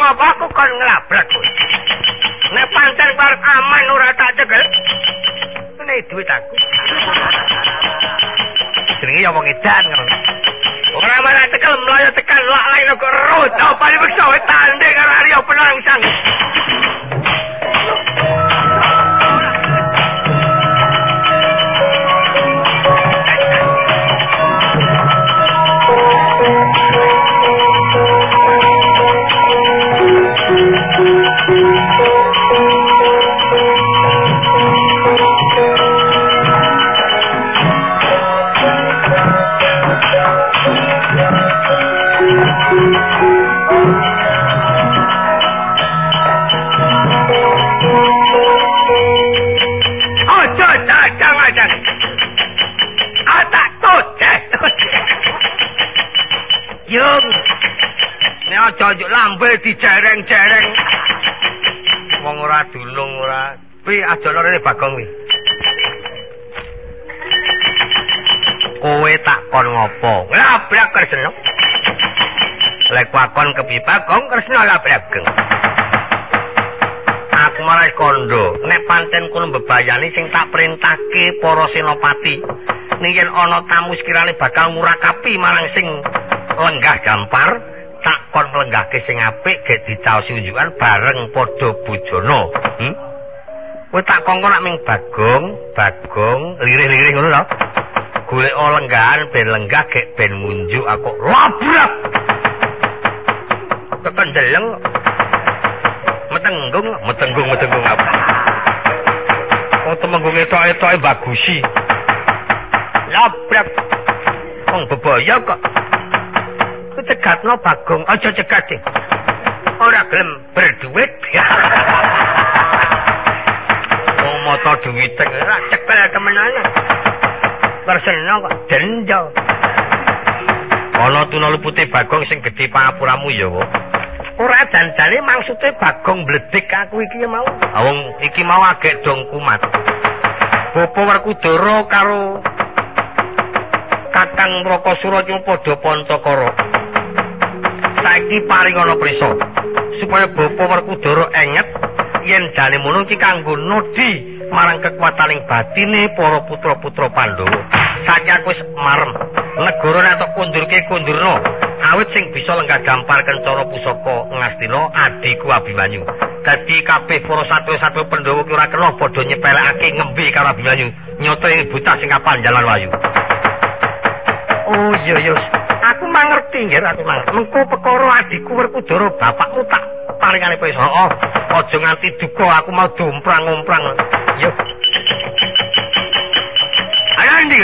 apa aku kon nglabrak kowe. Nek pancen arep aman ora tak cekel. Nek duit aku. Jenenge ya wong edan ngono. Ora marah cekel mlayu tekan lak lain kok rut. Apa dipeksa wae tanding karo Arya Penangsang. Aja lambe dijereng-jereng. Wong ora dunung ora. Pi aja lorene Bagong wi. Kowe tak kon ngopo? Labrak Kresna. Lek wakon kepi Bagong Kresna labrak. Aku marai kondo, nek pancen kono bebayani sing tak perintahke para senopati. Ning yen ana tamu sekirane bakal murakapi marang sing lenggah gampar. Tak kon lenggahke sing apik gek dicaosi unjukan bareng padha bujana. Kowe tak kongkon nak ming Bagong, lirih-lirih ngono lho. Golek lenggahan ben lenggah gek ben munjuk aku labrak. Tekan deleng. Metenggung apa? Oh temenggung etok-etoke bagusi. Labrak. Wong bebaya kok. Cegatno Bagong, aja cegat sih. Ora gelem berduit. Wong moto duwit ora cekel temenane. Persena kok denjo. Ana tuna lupute Bagong sing gedhe pangapuramu ya, kok. Ora janjane maksude Bagong mbledhek aku iki mau. Wong iki mau agek dong kumat. Bapa Werkudara karo Kakang Mrakasura cuma padha Pancakara. Saiki paring ana prisa supaya Bapa Werkudara enget yen jane mono iki kanggo nodi marang kekuataning batine para putra-putra Pandhawa. Saiki aku wis marem negara nek tok kundurno awit sing bisa lenggah gampar kencana pusaka Ngastina adiku Abimanyu. Dadi kabeh para satya-satya Pandhawa ki ora kena padha nyepelekake ngembe karo Abimanyu nyoto ing buta sing kapan jalan wayu. Oh iya. Aku mangerti nggih Ratu Mang. Mengko perkara adikku Werkudara bapakmu tak paringane prisa. Oh, aja nganti duka aku mau domprang-omprang. Yo. Ayo ndi?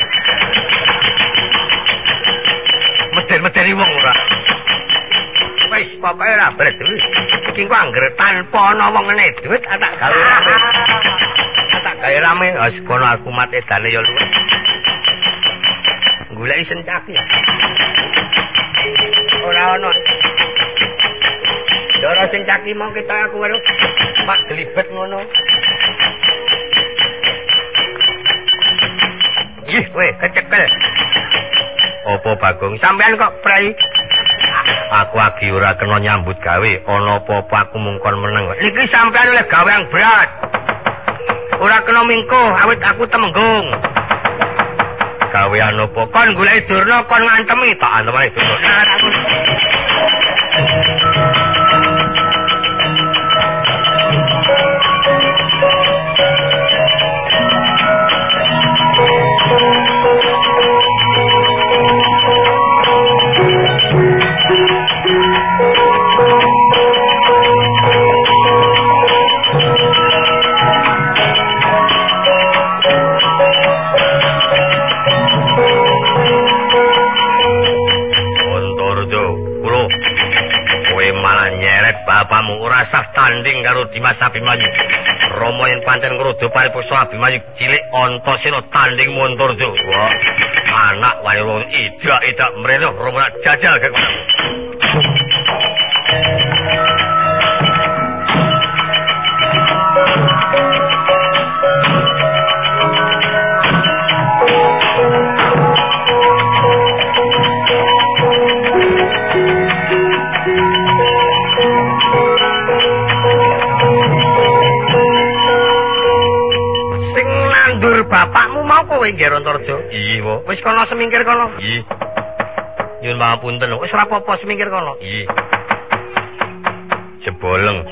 Meden-medeni wong ora. Wis pokoke ora beres. Iki ku anggere tanpa ana wong ngene duit tak gawe rame. Tak gawe rame wis kono aku mat edane yo luwih. Goleki sencaki. Ora ono. Dora sencaki mau kita aku karo Pak Glibet ngono. Ih, kowe kecekel. Apa Bagong sampean kok prai? Aku lagi ora kena nyambut gawe, ana apa-apa aku mungkon meneng. Niki sampean oleh gawe yang berat. Ora kena mingko, awit aku temenggung. Gawean opo kon golek Durna kon ngantemi tak antemane Durna. Bapamu ora sah tanding karo Dimas Abimanyu. Rama yen pancen ngrudo paripursa Abimanyu cilik Antasena tanding Montordya. Wah, anak wae wong idak-idak mrene Rama jajal kekuatanmu. kowe nggih Rantarja? Iya, Wo. Wis kono semingkir kono. Iya. Nyuwun pangapunten, Wis ora apa-apa semingkir kono. Iya. Jeboleng.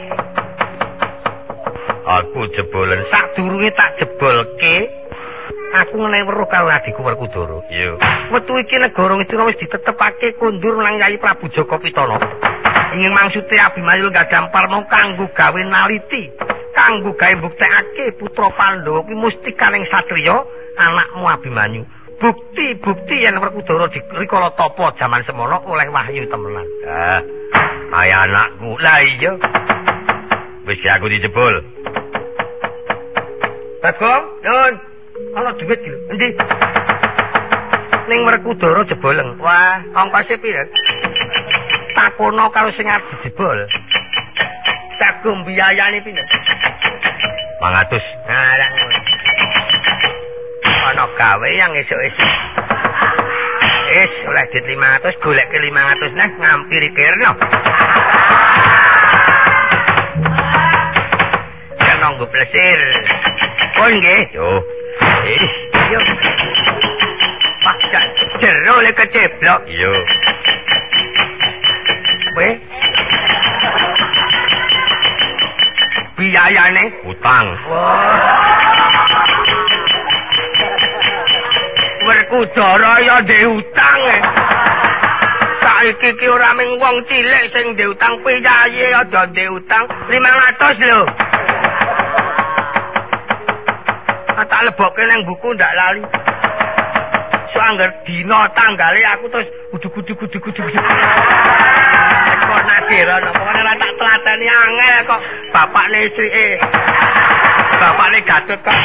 Aku jebolen. Sadurunge tak jebolke, aku ngenehi weruh karo adikku Werkudara. Iya. Wektu iki negara Ngastina wis ditetepake kondur nang Kyai Prabu Jaka Pitana. Ingin maksude Abimanyu gadhampar mau kanggo gawe naliti, kanggo gawe mbuktekake putra Pandhawa kuwi mustikaning satriya, anakmu Abimanyu. Bukti-bukti yen Werkudara rikala tapa jaman semana oleh wahyu temenan. Ah, kaya anakku. Lah iya. Wis aku dijebol. Bagong, Nun. Ana dhuwit iki lho. Endi? Ning Werkudara jeboleng. Wah, ongkose pira? Takono karo sing arep dijebol. Sago biayane pira? 500. Nah, lak ngono. Ana gawe yang esuk-esuk. Oleh dit 500, goleke 500 nah ngampiri Kirna. Kan nunggu plesir. Pun nggih. Yo. Yo. Pak, jero le keceblok. Yo. Weh. Biayane Utang. Werkudara ya ndek utang. Saiki ki ora mung wong cilik sing ndek utang, piyaye aja ndek utang 500 lho. Tak lebokke nang buku ndak lali. So angger dina tanggale aku terus kudu. Kok nakira napa ora tak telateni angel kok bapakne istrike. Bapakne Gatut kok.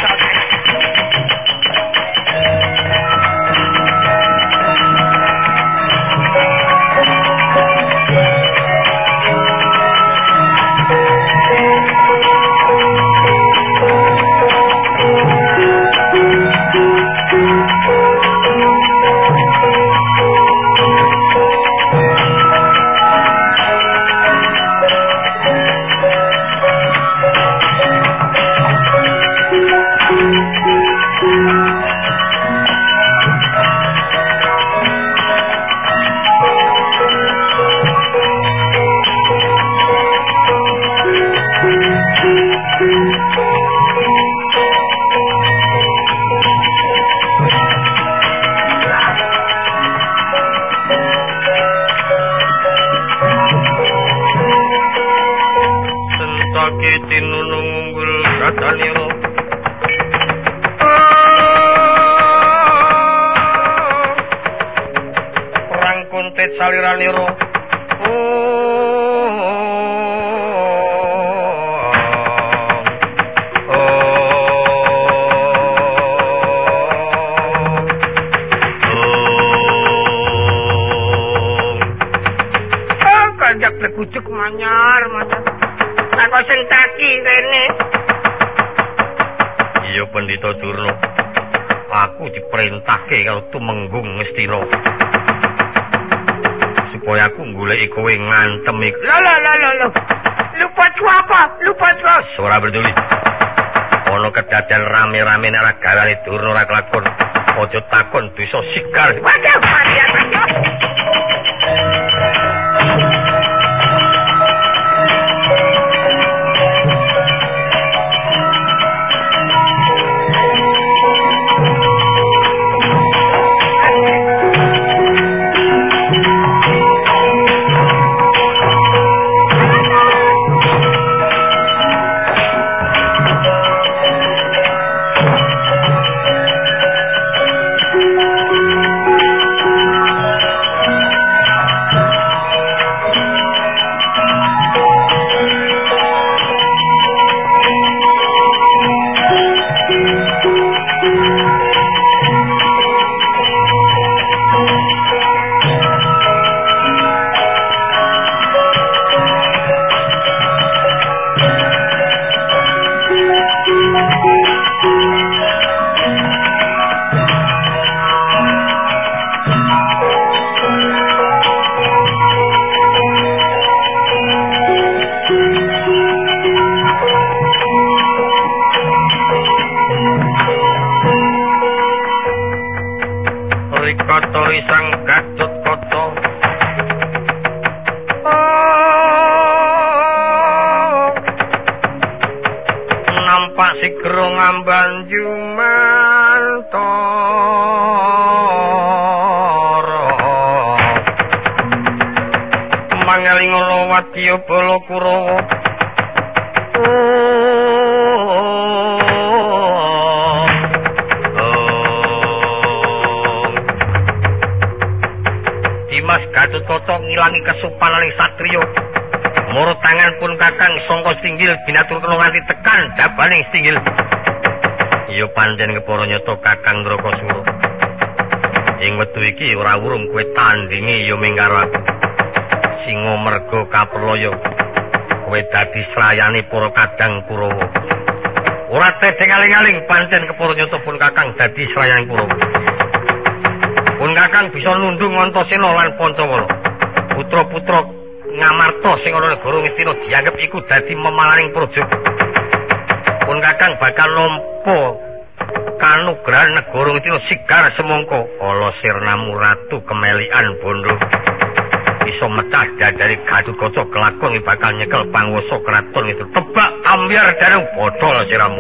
Saliraniro kanjak legujuk manyar aku sing taki rene. Iya Pandhita Durna, aku diperintahke karo Tumenggung Ngastina supaya aku goleki kowe ngantem iku. Lho. Lupatku apa? Lupatku. Ora peduli. Ana kedaden rame-rame nek ora gawane Durna ora kelakon. Aja takon bisa sikar. Waduh, waduh. Pak Sigro ngamban Jumantara mangeling Wadya Bala Kurawa Dimas Gatotkaca ngilangi kesupaning satriya murut tangan pun kakang sangka singgil binaturna nganti tekan dabaning singgil ya pancen kepara nyata kakang Ndrakasura ing wektu iki ora wurung kowe tandingi ya ming karo aku singa merga kaperloyo kowe dadi srayane para kadang Kurawa ora tedeng aling-aling pancen kepara nyata pun kakang dadi srayane Kurawa pun kakang bisa nundung Antasena lan Pancawala putra-putra Ngamarta sing ana negara Ngastina dianggep iku dadi memalaning praja. Pun kakang bakal nampa kanugrahan negara Ngastina sigar semangka ala sirnamu ratu kemelikan bondo. Iso mecah dari Gatotkaca kelakon bakal nyekel panguwasa kraton itu. Tebak ambyar darung bodol siramu.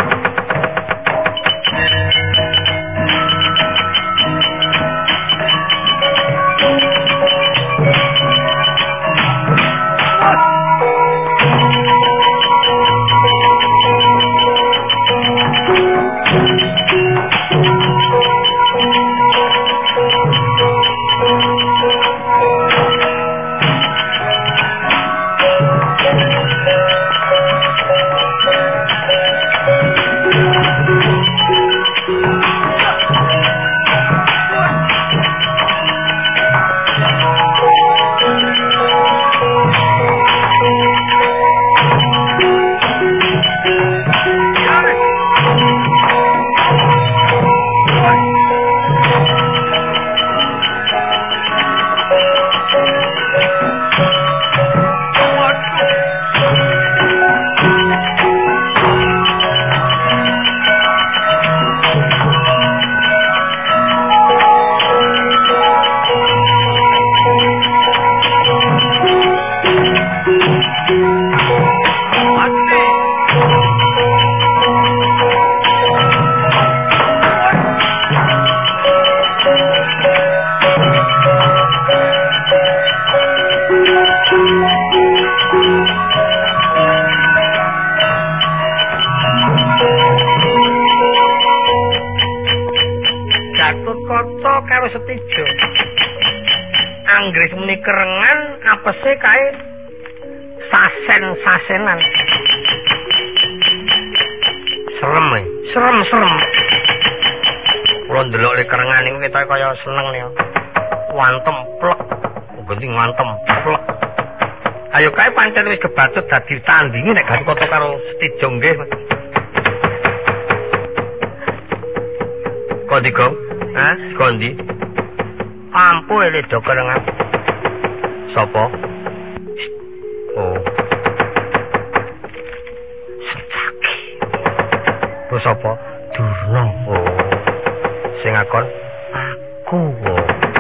Gatotkaca karo Setija anggris muni kerengan apese kae sasen-sasenan serem kula ndelok le kerengan niku ketok kaya seneng niku wantem plek gending wantem plek ayo kae pancen wis kebatut dadi tandingi nek Gatotkaca karo Setija nggih Kondiko Kondi ampu ele dokerengan sapa oh Sentaki terus sapa Durna oh sing akon aku oh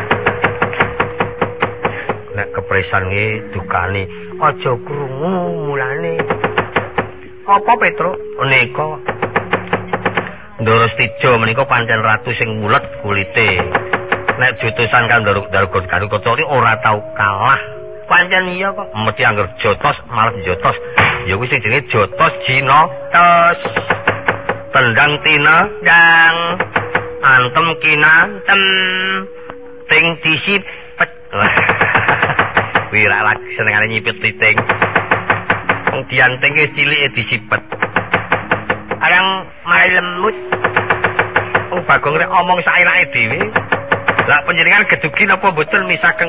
nek kepresan iki dukane aja krungu mulane apa Petro nika Ndara Setija menika pancen ratu sing mulet kulite. Nek jotosan karo Gatotkaca ora tau kalah. Pancen iya kok. Mesti angger jotos malah jotos. Ya kuwi sing jenenge jotos jinotos. Tendang tina dang. Antem kinantem. Ting disipet. Wira lak senengane nyipit titing. Wong dianting wis cilike disipet. Arang mari lembut. Wong Bagong rek omong sairake dhewe. Lah panjenengan gedugi napa mboten misaken